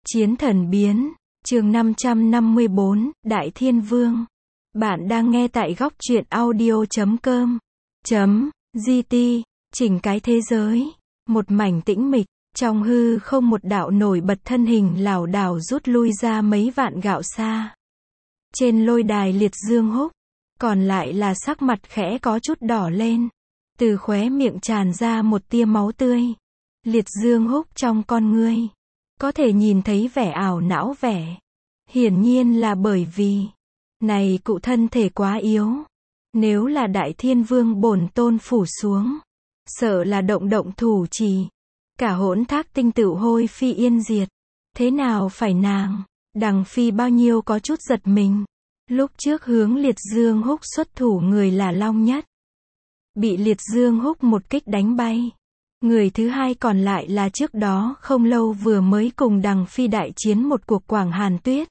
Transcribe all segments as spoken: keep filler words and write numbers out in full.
Chiến thần biến, chương năm trăm năm mươi bốn, Đại Thiên Vương. Bạn đang nghe tại góc truyện audio chấm com. Chấm, giê tê, chỉnh cái thế giới. Một mảnh tĩnh mịch, trong hư không một đạo nổi bật thân hình lảo đảo rút lui ra mấy vạn gạo xa. Trên lôi đài Liệt Dương Húc, còn lại là sắc mặt khẽ có chút đỏ lên. Từ khóe miệng tràn ra một tia máu tươi. Liệt Dương Húc trong con ngươi, có thể nhìn thấy vẻ ảo não vẻ. Hiển nhiên là bởi vì, này cụ thân thể quá yếu. Nếu là Đại Thiên Vương bổn tôn phủ xuống, sợ là động động thủ trì. Cả hỗn thác tinh tựu hôi phi yên diệt. Thế nào phải nàng? Đằng phi bao nhiêu có chút giật mình. Lúc trước hướng Liệt Dương Húc xuất thủ người là Long Nhất. Bị Liệt Dương Húc một kích đánh bay. Người thứ hai còn lại là trước đó không lâu vừa mới cùng đằng phi đại chiến một cuộc Quảng Hàn Tuyết.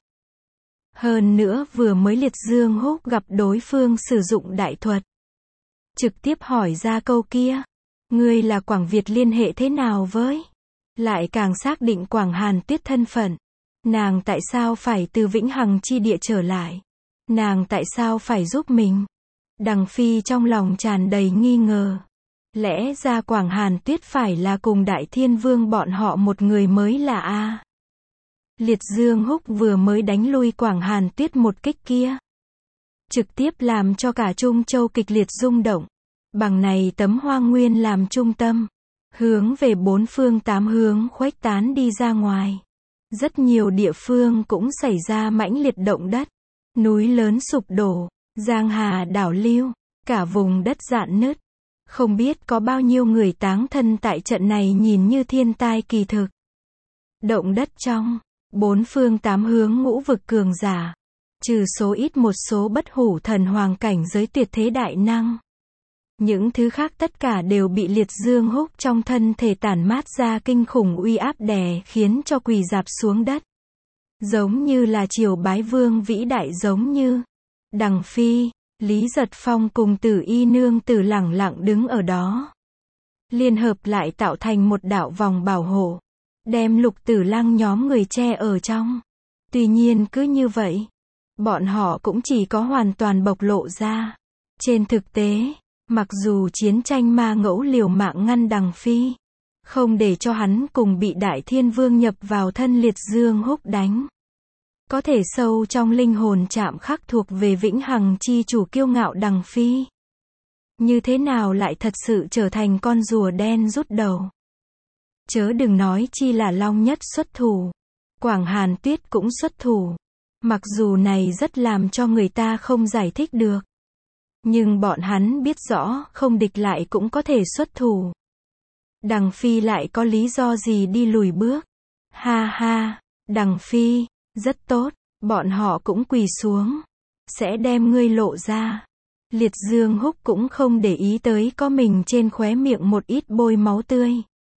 Hơn nữa vừa mới Liệt Dương Húc gặp đối phương sử dụng đại thuật. Trực tiếp hỏi ra câu kia. Ngươi là Quảng Việt liên hệ thế nào với? Lại càng xác định Quảng Hàn Tuyết thân phận. Nàng tại sao phải từ Vĩnh Hằng chi địa trở lại? Nàng tại sao phải giúp mình? Đằng phi trong lòng tràn đầy nghi ngờ. Lẽ ra Quảng Hàn Tuyết phải là cùng Đại Thiên Vương bọn họ một người mới là a. Liệt Dương Húc vừa mới đánh lui Quảng Hàn Tuyết một kích kia. Trực tiếp làm cho cả Trung Châu kịch liệt rung động. Bằng này tấm hoang nguyên làm trung tâm. Hướng về bốn phương tám hướng khuếch tán đi ra ngoài. Rất nhiều địa phương cũng xảy ra mãnh liệt động đất. Núi lớn sụp đổ, giang hà đảo lưu, cả vùng đất rạn nứt. Không biết có bao nhiêu người táng thân tại trận này nhìn như thiên tai kỳ thực. Động đất trong, bốn phương tám hướng ngũ vực cường giả. Trừ số ít một số bất hủ thần hoàng cảnh giới tuyệt thế đại năng. Những thứ khác tất cả đều bị Liệt Dương Húc trong thân thể tản mát ra kinh khủng uy áp đè khiến cho quỳ rạp xuống đất. Giống như là triều bái vương vĩ đại giống như. Đằng phi, Lý Giật Phong cùng Tử Y nương tử lẳng lặng đứng ở đó. Liên hợp lại tạo thành một đạo vòng bảo hộ. Đem Lục Tử Lăng nhóm người che ở trong. Tuy nhiên cứ như vậy, bọn họ cũng chỉ có hoàn toàn bộc lộ ra. Trên thực tế, mặc dù chiến tranh ma ngẫu liều mạng ngăn đằng phi, không để cho hắn cùng bị Đại Thiên Vương nhập vào thân Liệt Dương Húc đánh. Có thể sâu trong linh hồn chạm khắc thuộc về Vĩnh Hằng chi chủ kiêu ngạo đằng phi. Như thế nào lại thật sự trở thành con rùa đen rút đầu. Chớ đừng nói chi là Long Nhất xuất thủ. Quảng Hàn Tuyết cũng xuất thủ. Mặc dù này rất làm cho người ta không giải thích được. Nhưng bọn hắn biết rõ không địch lại cũng có thể xuất thủ. Đằng phi lại có lý do gì đi lùi bước. Ha ha, đằng phi. Rất tốt, bọn họ cũng quỳ xuống. Sẽ đem ngươi lộ ra. Liệt Dương Húc cũng không để ý tới có mình trên khóe miệng một ít bôi máu tươi.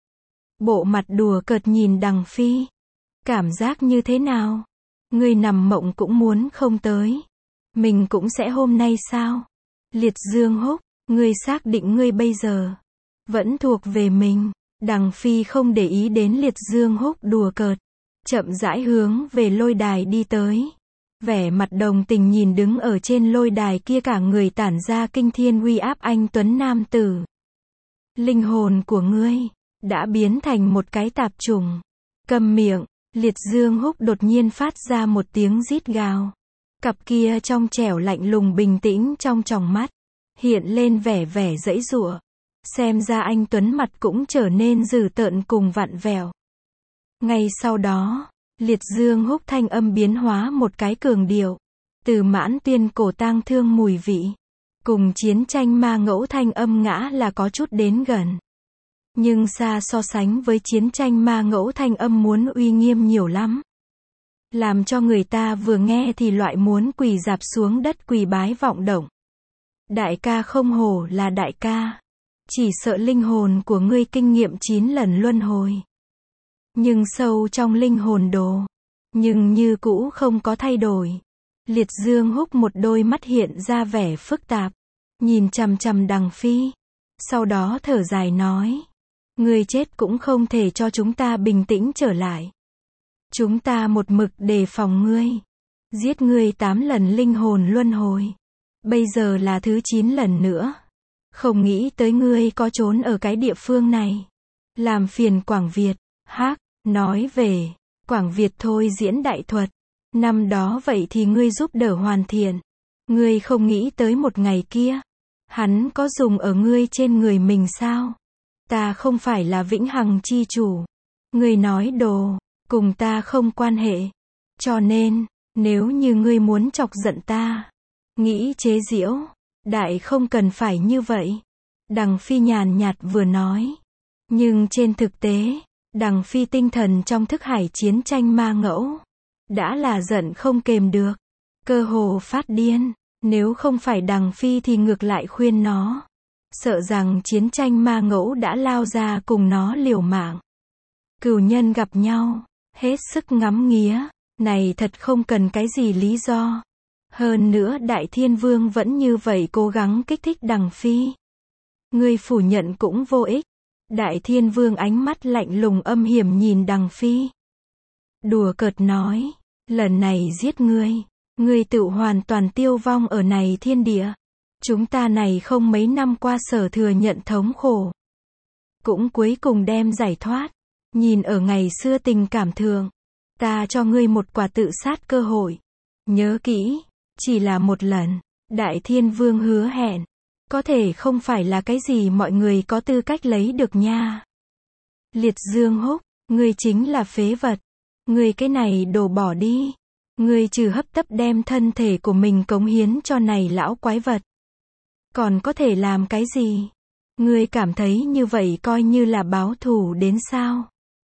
Bộ mặt đùa cợt nhìn đằng phi. Cảm giác như thế nào? Ngươi nằm mộng cũng muốn không tới. Mình cũng sẽ hôm nay sao? Liệt Dương Húc, ngươi xác định ngươi bây giờ vẫn thuộc về mình. Đằng phi không để ý đến Liệt Dương Húc đùa cợt. Chậm rãi hướng về lôi đài đi tới. Vẻ mặt đồng tình nhìn đứng ở trên lôi đài kia cả người tản ra kinh thiên uy áp anh tuấn nam tử. Linh hồn của ngươi đã biến thành một cái tạp trùng. Câm miệng. Liệt Dương Húc đột nhiên phát ra một tiếng rít gào. Cặp kia trong trẻo lạnh lùng bình tĩnh trong tròng mắt hiện lên vẻ vẻ giãy giụa. Xem ra anh tuấn mặt cũng trở nên dữ tợn cùng vặn vẹo. Ngay sau đó, Liệt Dương Húc thanh âm biến hóa một cái cường điệu. Từ mãn tuyên cổ tang thương mùi vị. Cùng chiến tranh ma ngẫu thanh âm ngã là có chút đến gần. Nhưng xa so sánh với chiến tranh ma ngẫu thanh âm muốn uy nghiêm nhiều lắm. Làm cho người ta vừa nghe thì loại muốn quỳ rạp xuống đất quỳ bái vọng động. Đại ca không hổ là đại ca. Chỉ sợ linh hồn của ngươi kinh nghiệm chín lần luân hồi. Nhưng sâu trong linh hồn đồ. Nhưng như cũ không có thay đổi. Liệt Dương Húc một đôi mắt hiện ra vẻ phức tạp. Nhìn chằm chằm đằng phi. Sau đó thở dài nói. Ngươi chết cũng không thể cho chúng ta bình tĩnh trở lại. Chúng ta một mực đề phòng ngươi. Giết ngươi tám lần linh hồn luân hồi. Bây giờ là thứ chín lần nữa. Không nghĩ tới ngươi có trốn ở cái địa phương này. Làm phiền Quảng Việt. Hác, nói về. Quảng Việt thôi diễn đại thuật. Năm đó vậy thì ngươi giúp đỡ hoàn thiện. Ngươi không nghĩ tới một ngày kia. Hắn có dùng ở ngươi trên người mình sao? Ta không phải là vĩnh hằng chi chủ. Ngươi nói đồ, cùng ta không quan hệ. Cho nên, nếu như ngươi muốn chọc giận ta, nghĩ chế giễu, đại không cần phải như vậy. Đằng Phi nhàn nhạt vừa nói. Nhưng trên thực tế, Đằng Phi tinh thần trong thức hải chiến tranh ma ngẫu, đã là giận không kềm được. Cơ hồ phát điên. Nếu không phải Đằng Phi thì ngược lại khuyên nó. Sợ rằng chiến tranh ma ngẫu đã lao ra cùng nó liều mạng. Cửu nhân gặp nhau, hết sức ngắm nghía, này thật không cần cái gì lý do. Hơn nữa Đại Thiên Vương vẫn như vậy cố gắng kích thích Đằng Phi. Ngươi phủ nhận cũng vô ích. Đại Thiên Vương ánh mắt lạnh lùng âm hiểm nhìn Đằng Phi. Đùa cợt nói, lần này giết ngươi, ngươi tự hoàn toàn tiêu vong ở này thiên địa. Chúng ta này không mấy năm qua sở thừa nhận thống khổ, cũng cuối cùng đem giải thoát. Nhìn ở ngày xưa tình cảm thường, ta cho ngươi một quả tự sát cơ hội. Nhớ kỹ, chỉ là một lần. Đại Thiên Vương hứa hẹn, có thể không phải là cái gì mọi người có tư cách lấy được nha. Liệt Dương Húc, ngươi chính là phế vật. Ngươi cái này đổ bỏ đi. Ngươi trừ hấp tấp đem thân thể của mình cống hiến cho này lão quái vật, còn có thể làm cái gì? Ngươi cảm thấy như vậy coi như là báo thù đến sao?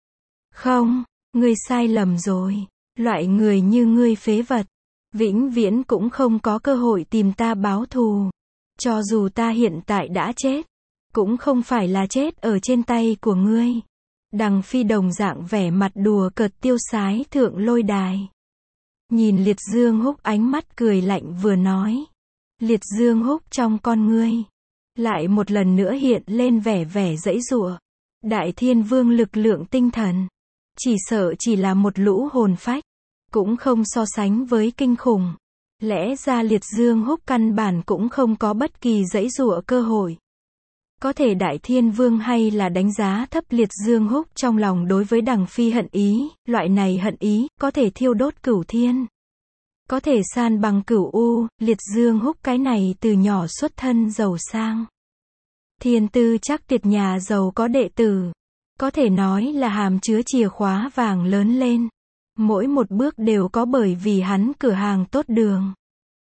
Không, ngươi sai lầm rồi. Loại người như ngươi phế vật, vĩnh viễn cũng không có cơ hội tìm ta báo thù. Cho dù ta hiện tại đã chết, cũng không phải là chết ở trên tay của ngươi. Đằng Phi đồng dạng vẻ mặt đùa cợt tiêu sái thượng lôi đài. Nhìn Liệt Dương Húc ánh mắt cười lạnh vừa nói. Liệt Dương Húc trong con ngươi, lại một lần nữa hiện lên vẻ vẻ giãy giụa. Đại Thiên Vương lực lượng tinh thần, chỉ sợ chỉ là một lũ hồn phách, cũng không so sánh với kinh khủng. Lẽ ra Liệt Dương Húc căn bản cũng không có bất kỳ giãy giụa cơ hội. Có thể Đại Thiên Vương hay là đánh giá thấp Liệt Dương Húc trong lòng đối với Đằng Phi hận ý, loại này hận ý, có thể thiêu đốt cửu thiên. Có thể san bằng cửu u. Liệt Dương Húc cái này từ nhỏ xuất thân giàu sang. Thiên tư chắc tuyệt, nhà giàu có đệ tử. Có thể nói là hàm chứa chìa khóa vàng lớn lên. Mỗi một bước đều có bởi vì hắn cửa hàng tốt đường.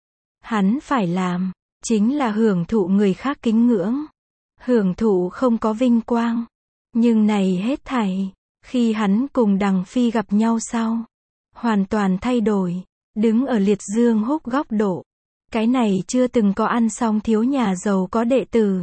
Hắn phải làm, chính là hưởng thụ người khác kính ngưỡng. Hưởng thụ không có vinh quang. Nhưng này hết thảy, khi hắn cùng Đằng Phi gặp nhau sau, hoàn toàn thay đổi. Đứng ở Liệt Dương Húc góc độ, cái này chưa từng có ăn xong thiếu nhà giàu có đệ tử.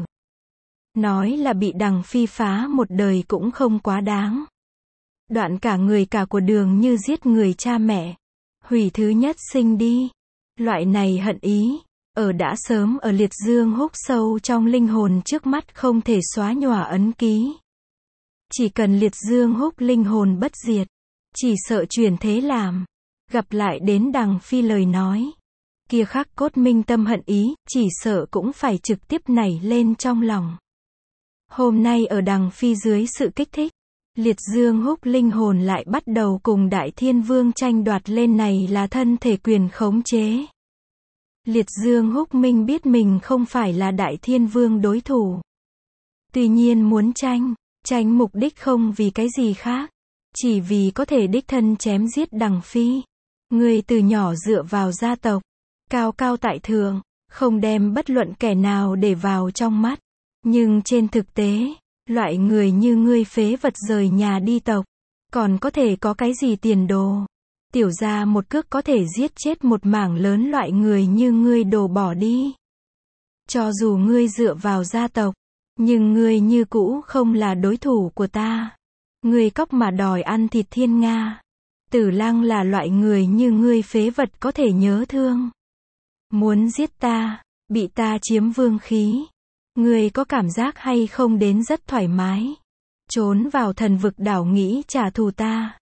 Nói là bị Đằng Phi phá một đời cũng không quá đáng. Đoạn cả người cả của đường như giết người cha mẹ, hủy thứ nhất sinh đi. Loại này hận ý, ở đã sớm ở Liệt Dương Húc sâu trong linh hồn trước mắt không thể xóa nhòa ấn ký. Chỉ cần Liệt Dương Húc linh hồn bất diệt, chỉ sợ chuyển thế làm. Gặp lại đến Đằng Phi lời nói, kia khắc cốt minh tâm hận ý, chỉ sợ cũng phải trực tiếp nảy lên trong lòng. Hôm nay ở Đằng Phi dưới sự kích thích, Liệt Dương Húc linh hồn lại bắt đầu cùng Đại Thiên Vương tranh đoạt lên này là thân thể quyền khống chế. Liệt Dương Húc minh biết mình không phải là Đại Thiên Vương đối thủ. Tuy nhiên muốn tranh, tranh mục đích không vì cái gì khác, chỉ vì có thể đích thân chém giết Đằng Phi. Người từ nhỏ dựa vào gia tộc, cao cao tại thượng, không đem bất luận kẻ nào để vào trong mắt. Nhưng trên thực tế, loại người như ngươi phế vật rời nhà đi tộc, còn có thể có cái gì tiền đồ? Tiểu gia một cước có thể giết chết một mảng lớn loại người như ngươi đổ bỏ đi. Cho dù ngươi dựa vào gia tộc, nhưng ngươi như cũ không là đối thủ của ta. Ngươi cóc mà đòi ăn thịt thiên nga. Tử Lăng là loại người như ngươi phế vật có thể nhớ thương. Muốn giết ta, bị ta chiếm vương khí. Ngươi có cảm giác hay không đến rất thoải mái. Trốn vào thần vực đảo nghĩ trả thù ta.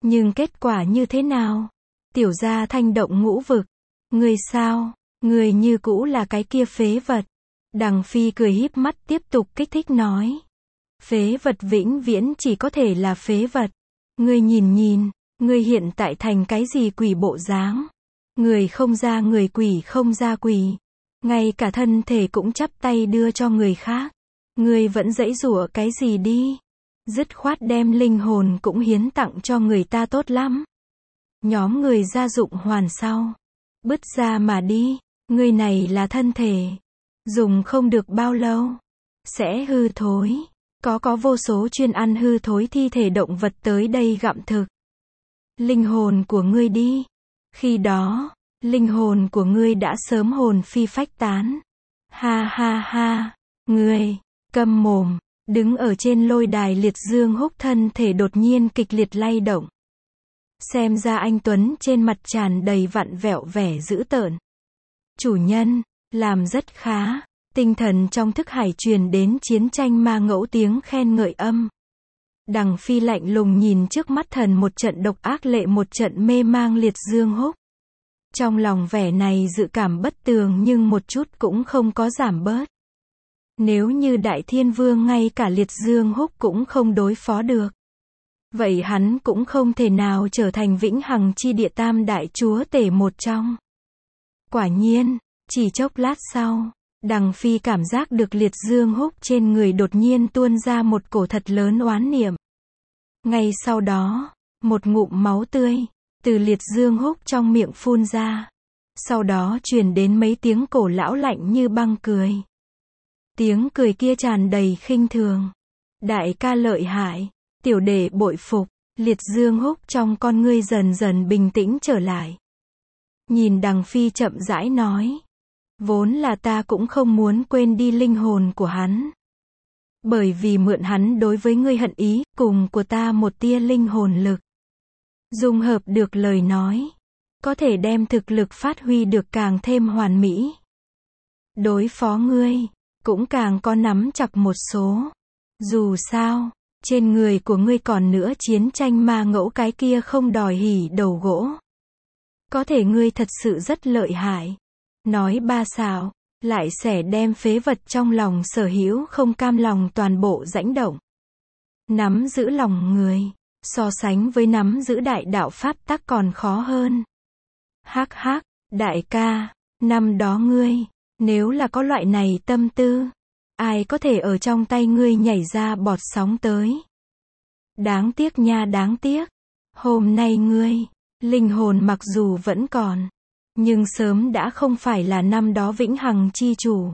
Nhưng kết quả như thế nào? Tiểu gia thanh động ngũ vực. Người sao? Người như cũ là cái kia phế vật. Đằng Phi cười híp mắt tiếp tục kích thích nói. Phế vật vĩnh viễn chỉ có thể là phế vật. Ngươi nhìn nhìn, ngươi hiện tại thành cái gì quỷ bộ dáng? Người không ra người, quỷ không ra quỷ. Ngay cả thân thể cũng chắp tay đưa cho người khác. Ngươi vẫn giãy giụa cái gì đi? Dứt khoát đem linh hồn cũng hiến tặng cho người ta tốt lắm. Nhóm người gia dụng hoàn sau. Bứt ra mà đi. Ngươi này là thân thể. Dùng không được bao lâu. Sẽ hư thối. Có có vô số chuyên ăn hư thối thi thể động vật tới đây gặm thực. Linh hồn của ngươi đi. Khi đó, linh hồn của ngươi đã sớm hồn phi phách tán. Ha ha ha. Ngươi, câm mồm. Đứng ở trên lôi đài Liệt Dương Húc thân thể đột nhiên kịch liệt lay động. Xem ra anh Tuấn trên mặt tràn đầy vặn vẹo vẻ dữ tợn. Chủ nhân, làm rất khá. Tinh thần trong thức hải truyền đến chiến tranh ma ngẫu tiếng khen ngợi âm. Đằng Phi lạnh lùng nhìn trước mắt thần một trận độc ác lệ một trận mê mang Liệt Dương Húc. Trong lòng vẻ này dự cảm bất tường nhưng một chút cũng không có giảm bớt. Nếu như Đại Thiên Vương ngay cả Liệt Dương Húc cũng không đối phó được. Vậy hắn cũng không thể nào trở thành vĩnh hằng chi địa tam đại chúa tể một trong. Quả nhiên, chỉ chốc lát sau, Đằng Phi cảm giác được Liệt Dương Húc trên người đột nhiên tuôn ra một cổ thật lớn oán niệm. Ngay sau đó, một ngụm máu tươi từ Liệt Dương Húc trong miệng phun ra. Sau đó truyền đến mấy tiếng cổ lão lạnh như băng cười. Tiếng cười kia tràn đầy khinh thường. Đại ca lợi hại, tiểu đệ bội phục. Liệt Dương Húc trong con ngươi dần dần bình tĩnh trở lại. Nhìn Đằng Phi chậm rãi nói. Vốn là ta cũng không muốn quên đi linh hồn của hắn. Bởi vì mượn hắn đối với ngươi hận ý, cùng của ta một tia linh hồn lực. Dung hợp được lời nói. Có thể đem thực lực phát huy được càng thêm hoàn mỹ. Đối phó ngươi, cũng càng có nắm chặt một số. Dù sao, trên người của ngươi còn nữa chiến tranh ma ngẫu cái kia không đòi hỉ đầu gỗ. Có thể ngươi thật sự rất lợi hại. Nói ba xạo, lại sẽ đem phế vật trong lòng sở hữu không cam lòng toàn bộ rãnh động. Nắm giữ lòng người, so sánh với nắm giữ đại đạo pháp tắc còn khó hơn. Hắc hắc, đại ca, năm đó ngươi, nếu là có loại này tâm tư, ai có thể ở trong tay ngươi nhảy ra bọt sóng tới. Đáng tiếc nha, đáng tiếc. Hôm nay ngươi, linh hồn mặc dù vẫn còn, nhưng sớm đã không phải là năm đó vĩnh hằng chi chủ.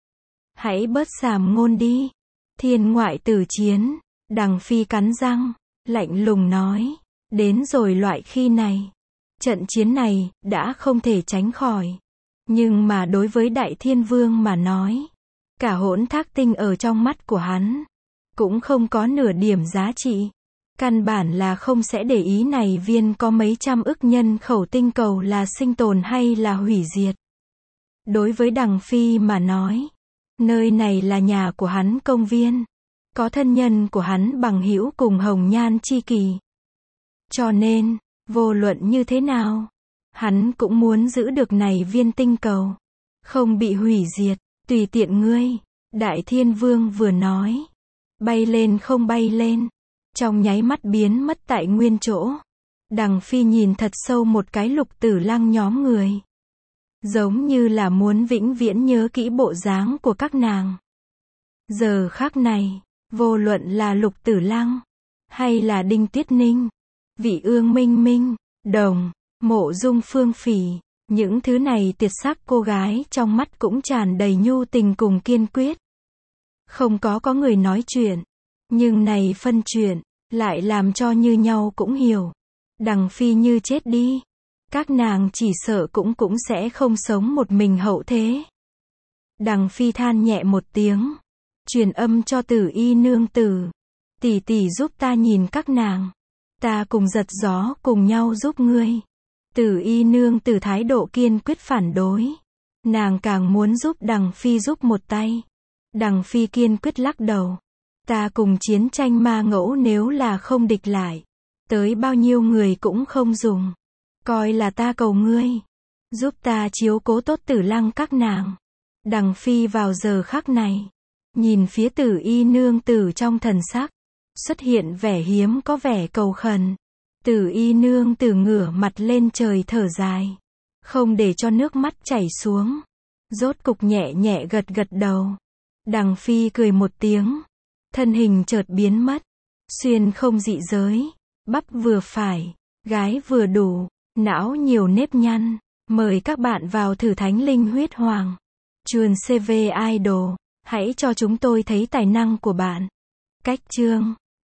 Hãy bớt sàm ngôn đi. Thiên ngoại tử chiến. Đằng Phi cắn răng, lạnh lùng nói. Đến rồi loại khi này. Trận chiến này, đã không thể tránh khỏi. Nhưng mà đối với Đại Thiên Vương mà nói, cả hỗn thác tinh ở trong mắt của hắn, cũng không có nửa điểm giá trị. Căn bản là không sẽ để ý này viên có mấy trăm ức nhân khẩu tinh cầu là sinh tồn hay là hủy diệt. Đối với Đằng Phi mà nói, nơi này là nhà của hắn công viên. Có thân nhân của hắn bằng hữu cùng hồng nhan chi kỷ. Cho nên, vô luận như thế nào, hắn cũng muốn giữ được này viên tinh cầu. Không bị hủy diệt, tùy tiện ngươi. Đại Thiên Vương vừa nói. Bay lên không bay lên. Trong nháy mắt biến mất tại nguyên chỗ. Đằng Phi nhìn thật sâu một cái Lục Tử Lăng nhóm người. Giống như là muốn vĩnh viễn nhớ kỹ bộ dáng của các nàng. Giờ khắc này, vô luận là Lục Tử Lăng, hay là Đinh Tiết Ninh, Vị Ương Minh Minh, Đồng, Mộ Dung Phương Phỉ, những thứ này tuyệt sắc cô gái trong mắt cũng tràn đầy nhu tình cùng kiên quyết. Không có có người nói chuyện, nhưng này phân chuyện, lại làm cho như nhau cũng hiểu. Đằng Phi như chết đi, các nàng chỉ sợ cũng cũng sẽ không sống một mình hậu thế. Đằng Phi than nhẹ một tiếng, truyền âm cho Tử Y nương tử, tỷ tỷ giúp ta nhìn các nàng, ta cùng Giật Gió cùng nhau giúp ngươi. Tử Y nương tử thái độ kiên quyết phản đối, nàng càng muốn giúp Đằng Phi giúp một tay. Đằng Phi kiên quyết lắc đầu, ta cùng chiến tranh ma ngẫu nếu là không địch lại, tới bao nhiêu người cũng không dùng. Coi là ta cầu ngươi, giúp ta chiếu cố tốt Tử Lăng các nàng. Đằng Phi vào giờ khắc này, nhìn phía Tử Y nương tử trong thần sắc, xuất hiện vẻ hiếm có vẻ cầu khẩn. Tử Y nương tử ngửa mặt lên trời thở dài, không để cho nước mắt chảy xuống. Rốt cục nhẹ nhẹ gật gật đầu. Đằng Phi cười một tiếng, thân hình chợt biến mất. Xuyên không dị giới, bắp vừa phải, gái vừa đủ, não nhiều nếp nhăn. Mời các bạn vào thử Thánh Linh Huyết Hoàng. Chuồn xê vê Idol, hãy cho chúng tôi thấy tài năng của bạn. Cách chương